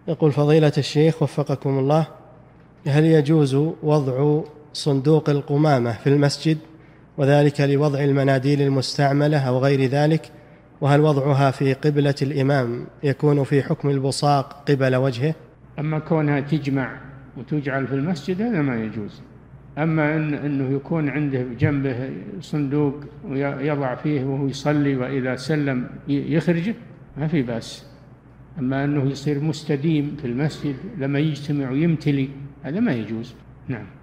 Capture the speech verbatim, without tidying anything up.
يقول فضيلة الشيخ وفقكم الله، هل يجوز وضع صندوق القمامة في المسجد وذلك لوضع المناديل المستعملة أو غير ذلك؟ وهل وضعها في قبلة الإمام يكون في حكم البصاق قبل وجهه؟ أما كونها تجمع وتجعل في المسجد هذا ما يجوز. أما إن أنه يكون عنده جنبه صندوق ويضع فيه وهو يصلي وإذا سلم يخرجه ما في بأس. أما أنه يصير مستديم في المسجد لما يجتمع ويمتلي هذا ما يجوز. نعم.